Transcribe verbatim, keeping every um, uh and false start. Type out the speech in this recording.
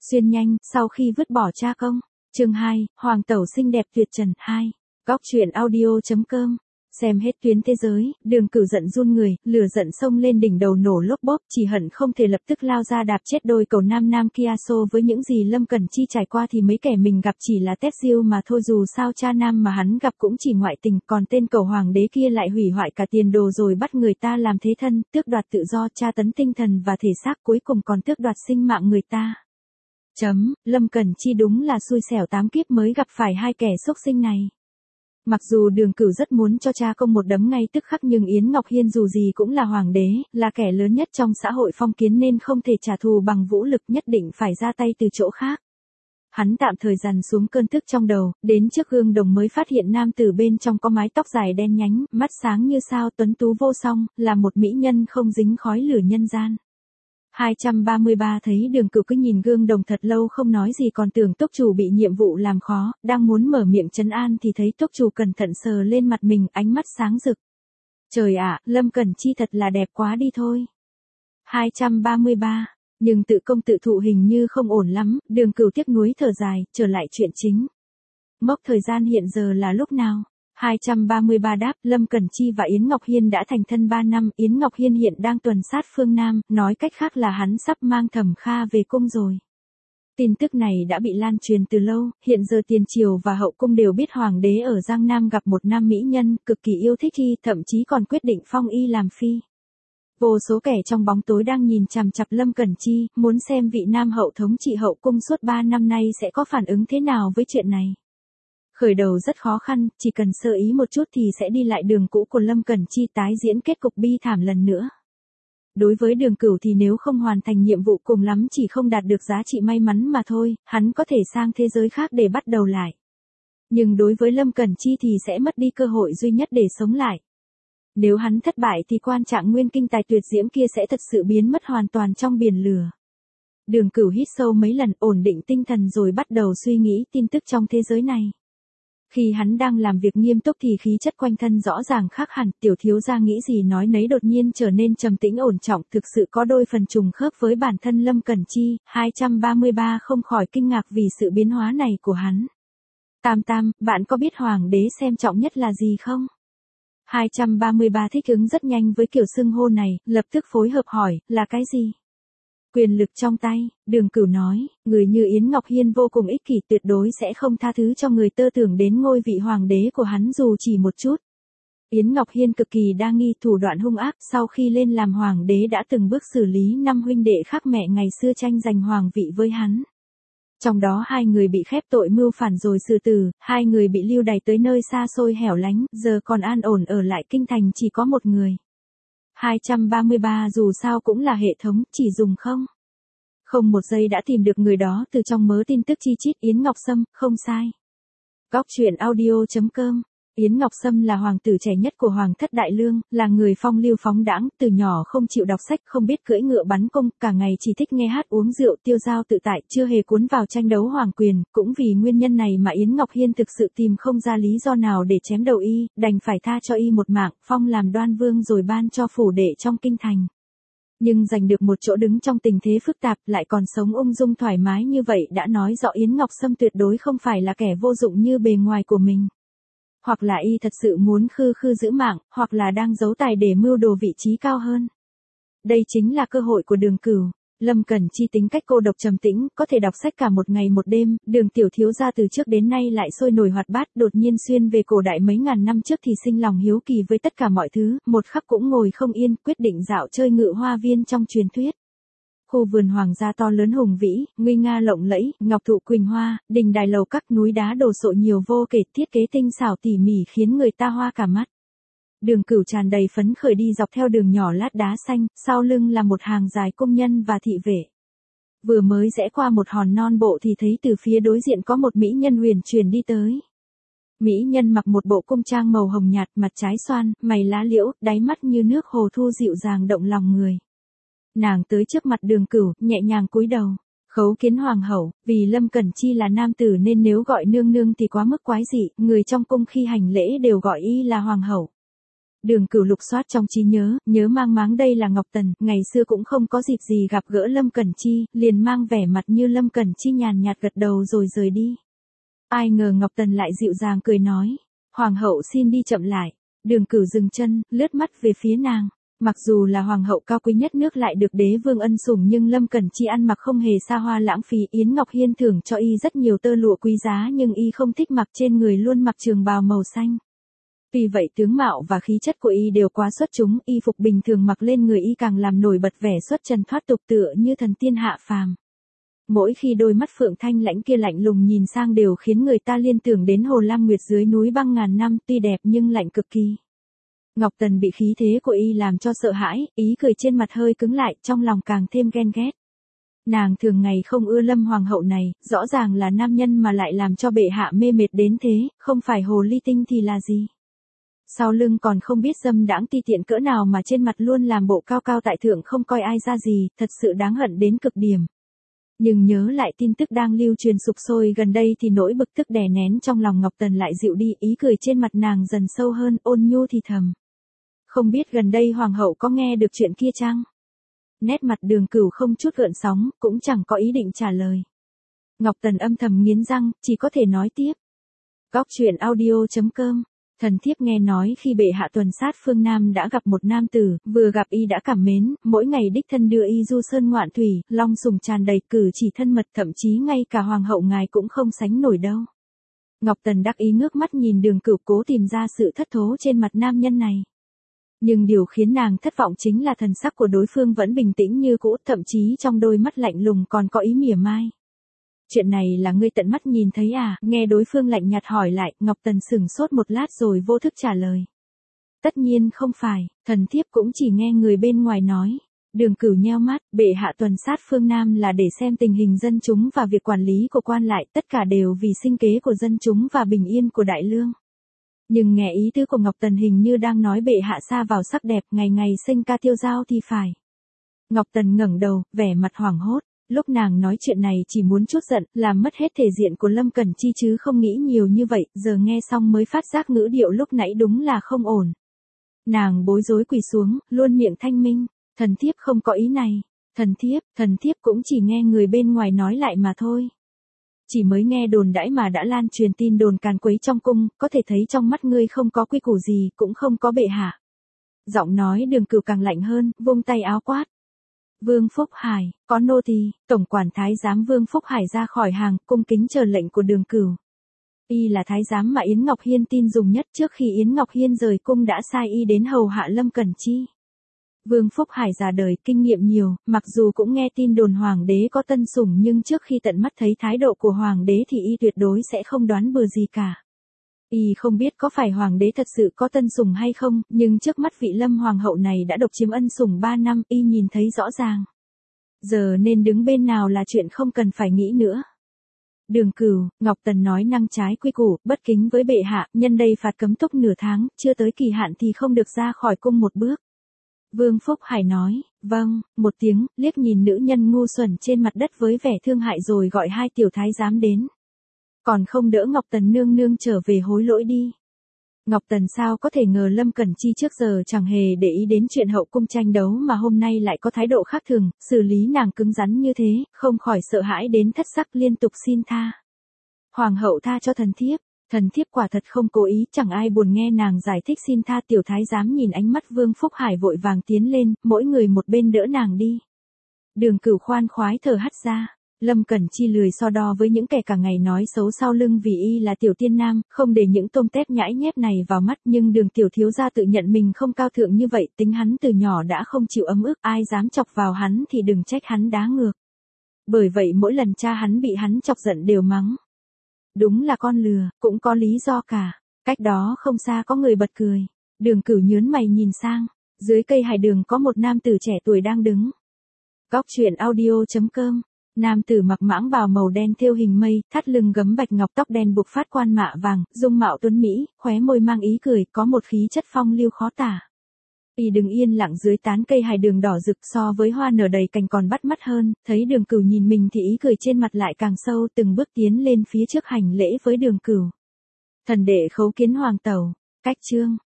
Xuyên nhanh, sau khi vứt bỏ cha công. Chương hai, Hoàng tẩu xinh đẹp tuyệt trần hai. Góc truyện audio.com. Xem hết tuyến thế giới, Đường Cửu giận run người, lửa giận xông lên đỉnh đầu nổ lốp bốp, chỉ hận không thể lập tức lao ra đạp chết đôi cầu nam nam kia. So với những gì Lâm Cẩn Chi trải qua thì mấy kẻ mình gặp chỉ là tép diêu mà thôi, dù sao cha nam mà hắn gặp cũng chỉ ngoại tình, còn tên cầu hoàng đế kia lại hủy hoại cả tiền đồ rồi bắt người ta làm thế thân, tước đoạt tự do, tra tấn tinh thần và thể xác, cuối cùng còn tước đoạt sinh mạng người ta. Chấm, Lâm Cẩn Chi đúng là xui xẻo tám kiếp mới gặp phải hai kẻ xúc sinh này. Mặc dù Đường Cửu rất muốn cho cha công một đấm ngay tức khắc, nhưng Yến Ngọc Hiên dù gì cũng là hoàng đế, là kẻ lớn nhất trong xã hội phong kiến nên không thể trả thù bằng vũ lực, nhất định phải ra tay từ chỗ khác. Hắn tạm thời dằn xuống cơn tức trong đầu, đến trước gương đồng mới phát hiện nam tử bên trong có mái tóc dài đen nhánh, mắt sáng như sao, tuấn tú vô song, là một mỹ nhân không dính khói lửa nhân gian. hai trăm ba mươi ba thấy Đường Cửu cứ nhìn gương đồng thật lâu không nói gì, còn tưởng túc chủ bị nhiệm vụ làm khó, đang muốn mở miệng trấn an thì thấy túc chủ cẩn thận sờ lên mặt mình, ánh mắt sáng rực. Trời ạ, Lâm Cẩn Chi thật là đẹp quá đi thôi. hai trăm ba mươi ba, nhưng tự công tự thụ hình như không ổn lắm, Đường Cửu tiếc nuối thở dài, trở lại chuyện chính. Mốc thời gian hiện giờ là lúc nào? hai trăm ba mươi ba đáp, Lâm Cẩn Chi và Yến Ngọc Hiên đã thành thân ba năm, Yến Ngọc Hiên hiện đang tuần sát phương Nam, nói cách khác là hắn sắp mang Thẩm Kha về cung rồi. Tin tức này đã bị lan truyền từ lâu, hiện giờ tiền triều và hậu cung đều biết hoàng đế ở Giang Nam gặp một nam mỹ nhân, cực kỳ yêu thích y, thậm chí còn quyết định phong y làm phi. Vô số kẻ trong bóng tối đang nhìn chằm chằm Lâm Cẩn Chi, muốn xem vị nam hậu thống trị hậu cung suốt ba năm nay sẽ có phản ứng thế nào với chuyện này. Khởi đầu rất khó khăn, chỉ cần sơ ý một chút thì sẽ đi lại đường cũ của Lâm Cẩn Chi, tái diễn kết cục bi thảm lần nữa. Đối với Đường Cửu thì nếu không hoàn thành nhiệm vụ cùng lắm chỉ không đạt được giá trị may mắn mà thôi, hắn có thể sang thế giới khác để bắt đầu lại. Nhưng đối với Lâm Cẩn Chi thì sẽ mất đi cơ hội duy nhất để sống lại. Nếu hắn thất bại thì quan trạng nguyên kinh tài tuyệt diễm kia sẽ thật sự biến mất hoàn toàn trong biển lửa. Đường Cửu hít sâu mấy lần, ổn định tinh thần rồi bắt đầu suy nghĩ tin tức trong thế giới này. Khi hắn đang làm việc nghiêm túc thì khí chất quanh thân rõ ràng khác hẳn, tiểu thiếu gia nghĩ gì nói nấy đột nhiên trở nên trầm tĩnh ổn trọng, thực sự có đôi phần trùng khớp với bản thân Lâm Cẩn Chi. hai trăm ba mươi ba không khỏi kinh ngạc vì sự biến hóa này của hắn. Tam Tam, bạn có biết hoàng đế xem trọng nhất là gì không? hai trăm ba mươi ba thích ứng rất nhanh với kiểu xưng hô này, lập tức phối hợp hỏi, là cái gì? Quyền lực trong tay, Đường Cửu nói, người như Yến Ngọc Hiên vô cùng ích kỷ, tuyệt đối sẽ không tha thứ cho người tơ tưởng đến ngôi vị hoàng đế của hắn dù chỉ một chút. Yến Ngọc Hiên cực kỳ đa nghi, thủ đoạn hung ác, sau khi lên làm hoàng đế đã từng bước xử lý năm huynh đệ khác mẹ ngày xưa tranh giành hoàng vị với hắn. Trong đó hai người bị khép tội mưu phản rồi xử tử, hai người bị lưu đày tới nơi xa xôi hẻo lánh, giờ còn an ổn ở lại kinh thành chỉ có một người. hai trăm ba mươi ba dù sao cũng là hệ thống, chỉ dùng không. Không một giây đã tìm được người đó từ trong mớ tin tức chi chít. Yến Ngọc Sâm, không sai. Góc truyện audio.com. Yến Ngọc Sâm là hoàng tử trẻ nhất của Hoàng thất Đại Lương, là người phong lưu phóng đãng, từ nhỏ không chịu đọc sách, không biết cưỡi ngựa bắn cung, cả ngày chỉ thích nghe hát uống rượu tiêu dao tự tại, chưa hề cuốn vào tranh đấu hoàng quyền. Cũng vì nguyên nhân này mà Yến Ngọc Hiên thực sự tìm không ra lý do nào để chém đầu y, đành phải tha cho y một mạng, phong làm đoan vương rồi ban cho phủ đệ trong kinh thành. Nhưng giành được một chỗ đứng trong tình thế phức tạp, lại còn sống ung dung thoải mái như vậy đã nói rõ Yến Ngọc Sâm tuyệt đối không phải là kẻ vô dụng như bề ngoài của mình. Hoặc là y thật sự muốn khư khư giữ mạng, hoặc là đang giấu tài để mưu đồ vị trí cao hơn. Đây chính là cơ hội của Đường Cửu. Lâm Cẩn Chi tính cách cô độc trầm tĩnh, có thể đọc sách cả một ngày một đêm, Đường tiểu thiếu gia từ trước đến nay lại sôi nổi hoạt bát, đột nhiên xuyên về cổ đại mấy ngàn năm trước thì sinh lòng hiếu kỳ với tất cả mọi thứ, một khắc cũng ngồi không yên, quyết định dạo chơi ngự hoa viên trong truyền thuyết. Khu vườn hoàng gia to lớn hùng vĩ, nguy nga lộng lẫy, ngọc thụ quỳnh hoa, đình đài lầu các, núi đá đồ sộ nhiều vô kể, thiết kế tinh xảo tỉ mỉ khiến người ta hoa cả mắt. Đường Cửu tràn đầy phấn khởi đi dọc theo đường nhỏ lát đá xanh, sau lưng là một hàng dài công nhân và thị vệ. Vừa mới rẽ qua một hòn non bộ thì thấy từ phía đối diện có một mỹ nhân huyền truyền đi tới. Mỹ nhân mặc một bộ cung trang màu hồng nhạt, mặt trái xoan, mày lá liễu, đáy mắt như nước hồ thu dịu dàng động lòng người. Nàng tới trước mặt Đường Cửu, nhẹ nhàng cúi đầu. Khấu kiến hoàng hậu, vì Lâm Cẩn Chi là nam tử nên nếu gọi nương nương thì quá mức quái dị, người trong cung khi hành lễ đều gọi y là hoàng hậu. Đường Cửu lục soát trong trí nhớ, nhớ mang máng đây là Ngọc Tần, ngày xưa cũng không có dịp gì gặp gỡ Lâm Cẩn Chi, liền mang vẻ mặt như Lâm Cẩn Chi nhàn nhạt gật đầu rồi rời đi. Ai ngờ Ngọc Tần lại dịu dàng cười nói, Hoàng hậu xin đi chậm lại. Đường Cửu dừng chân, lướt mắt về phía nàng. Mặc dù là hoàng hậu cao quý nhất nước lại được đế vương ân sủng nhưng Lâm Cẩn Chi ăn mặc không hề xa hoa lãng phí. Yến Ngọc Hiên thưởng cho y rất nhiều tơ lụa quý giá nhưng y không thích mặc trên người, luôn mặc trường bào màu xanh. Vì vậy tướng mạo và khí chất của y đều quá xuất chúng, y phục bình thường mặc lên người y càng làm nổi bật vẻ xuất trần thoát tục tựa như thần tiên hạ phàm. Mỗi khi đôi mắt phượng thanh lãnh kia lạnh lùng nhìn sang đều khiến người ta liên tưởng đến Hồ Lam Nguyệt dưới núi băng ngàn năm, tuy đẹp nhưng lạnh cực kỳ. Ngọc Tần bị khí thế của y làm cho sợ hãi, ý cười trên mặt hơi cứng lại, trong lòng càng thêm ghen ghét. Nàng thường ngày không ưa Lâm hoàng hậu này, rõ ràng là nam nhân mà lại làm cho bệ hạ mê mệt đến thế, không phải hồ ly tinh thì là gì. Sau lưng còn không biết dâm đãng ti tiện cỡ nào mà trên mặt luôn làm bộ cao cao tại thượng không coi ai ra gì, thật sự đáng hận đến cực điểm. Nhưng nhớ lại tin tức đang lưu truyền sục sôi gần đây thì nỗi bực tức đè nén trong lòng Ngọc Tần lại dịu đi, ý cười trên mặt nàng dần sâu hơn, ôn nhu thì thầm. Không biết gần đây hoàng hậu có nghe được chuyện kia chăng? Nét mặt Đường Cửu không chút gợn sóng, cũng chẳng có ý định trả lời. Ngọc Tần âm thầm nghiến răng, chỉ có thể nói tiếp. Góc truyện audio chấm com. Thần thiếp nghe nói khi bệ hạ tuần sát phương Nam đã gặp một nam tử, vừa gặp y đã cảm mến, mỗi ngày đích thân đưa y du sơn ngoạn thủy, long sùng tràn đầy, cử chỉ thân mật, thậm chí ngay cả hoàng hậu ngài cũng không sánh nổi đâu. Ngọc Tần đắc ý ngước mắt nhìn Đường Cửu, cố tìm ra sự thất thố trên mặt nam nhân này. Nhưng điều khiến nàng thất vọng chính là thần sắc của đối phương vẫn bình tĩnh như cũ, thậm chí trong đôi mắt lạnh lùng còn có ý mỉa mai. Chuyện này là ngươi tận mắt nhìn thấy à? Nghe đối phương lạnh nhạt hỏi lại, Ngọc Tần sửng sốt một lát rồi vô thức trả lời. Tất nhiên không phải, thần thiếp cũng chỉ nghe người bên ngoài nói. Đường Cửu nheo mắt, bệ hạ tuần sát phương Nam là để xem tình hình dân chúng và việc quản lý của quan lại, tất cả đều vì sinh kế của dân chúng và bình yên của đại lương. Nhưng nghe ý tứ của Ngọc Tần hình như đang nói bệ hạ sa vào sắc đẹp, ngày ngày sinh ca tiêu dao thì phải. Ngọc Tần ngẩng đầu, vẻ mặt hoảng hốt. Lúc nàng nói chuyện này chỉ muốn chút giận, làm mất hết thể diện của Lâm Cẩn Chi chứ không nghĩ nhiều như vậy, giờ nghe xong mới phát giác ngữ điệu lúc nãy đúng là không ổn. Nàng bối rối quỳ xuống, luôn miệng thanh minh, thần thiếp không có ý này, thần thiếp, thần thiếp cũng chỉ nghe người bên ngoài nói lại mà thôi. Chỉ mới nghe đồn đãi mà đã lan truyền tin đồn càn quấy trong cung, có thể thấy trong mắt ngươi không có quy củ gì, cũng không có bệ hạ. Giọng nói Đường Cửu càng lạnh hơn, vung tay áo quát. Vương Phúc Hải, có nô tỳ, tổng quản thái giám Vương Phúc Hải ra khỏi hàng, cung kính chờ lệnh của Đường Cửu. Y là thái giám mà Yến Ngọc Hiên tin dùng nhất, trước khi Yến Ngọc Hiên rời cung đã sai y đến hầu hạ Lâm Cẩn Chi. Vương Phúc Hải già đời, kinh nghiệm nhiều, mặc dù cũng nghe tin đồn hoàng đế có tân sủng nhưng trước khi tận mắt thấy thái độ của hoàng đế thì y tuyệt đối sẽ không đoán bừa gì cả. Y không biết có phải hoàng đế thật sự có tân sủng hay không, nhưng trước mắt vị Lâm hoàng hậu này đã độc chiếm ân sủng ba năm, y nhìn thấy rõ ràng. Giờ nên đứng bên nào là chuyện không cần phải nghĩ nữa. Đường Cửu, Ngọc Tần nói năng trái quy củ, bất kính với bệ hạ, nhân đây phạt cấm túc nửa tháng, chưa tới kỳ hạn thì không được ra khỏi cung một bước. Vương Phúc Hải nói, vâng, một tiếng, liếc nhìn nữ nhân ngu xuẩn trên mặt đất với vẻ thương hại rồi gọi hai tiểu thái giám đến. Còn không đỡ Ngọc Tần nương nương trở về hối lỗi đi. Ngọc Tần sao có thể ngờ Lâm Cẩn Chi trước giờ chẳng hề để ý đến chuyện hậu cung tranh đấu mà hôm nay lại có thái độ khác thường, xử lý nàng cứng rắn như thế, không khỏi sợ hãi đến thất sắc liên tục xin tha. Hoàng hậu tha cho thần thiếp, thần thiếp quả thật không cố ý, chẳng ai buồn nghe nàng giải thích xin tha. Tiểu thái giám nhìn ánh mắt Vương Phúc Hải vội vàng tiến lên, mỗi người một bên đỡ nàng đi. Đường Cửu khoan khoái thở hắt ra. Lâm Cẩn Chi lười so đo với những kẻ cả ngày nói xấu sau lưng vì y là tiểu tiên nam, không để những tôm tép nhãi nhép này vào mắt, nhưng Đường tiểu thiếu gia tự nhận mình không cao thượng như vậy, tính hắn từ nhỏ đã không chịu ấm ức, ai dám chọc vào hắn thì đừng trách hắn đá ngược. Bởi vậy mỗi lần cha hắn bị hắn chọc giận đều mắng. Đúng là con lừa, cũng có lý do cả. Cách đó không xa có người bật cười. Đường Cửu nhớn mày nhìn sang, dưới cây hải đường có một nam tử trẻ tuổi đang đứng. Góc truyện audio chấm com. Nam tử mặc mãng bào màu đen thêu hình mây, thắt lưng gấm bạch ngọc, tóc đen buộc phát quan mạ vàng, dung mạo tuấn mỹ, khóe môi mang ý cười, có một khí chất phong lưu khó tả. Y đứng yên lặng dưới tán cây hải đường đỏ rực, so với hoa nở đầy cành còn bắt mắt hơn, thấy Đường Cửu nhìn mình thì ý cười trên mặt lại càng sâu, từng bước tiến lên phía trước hành lễ với Đường Cửu. Thần đệ khấu kiến hoàng tẩu. Cách chương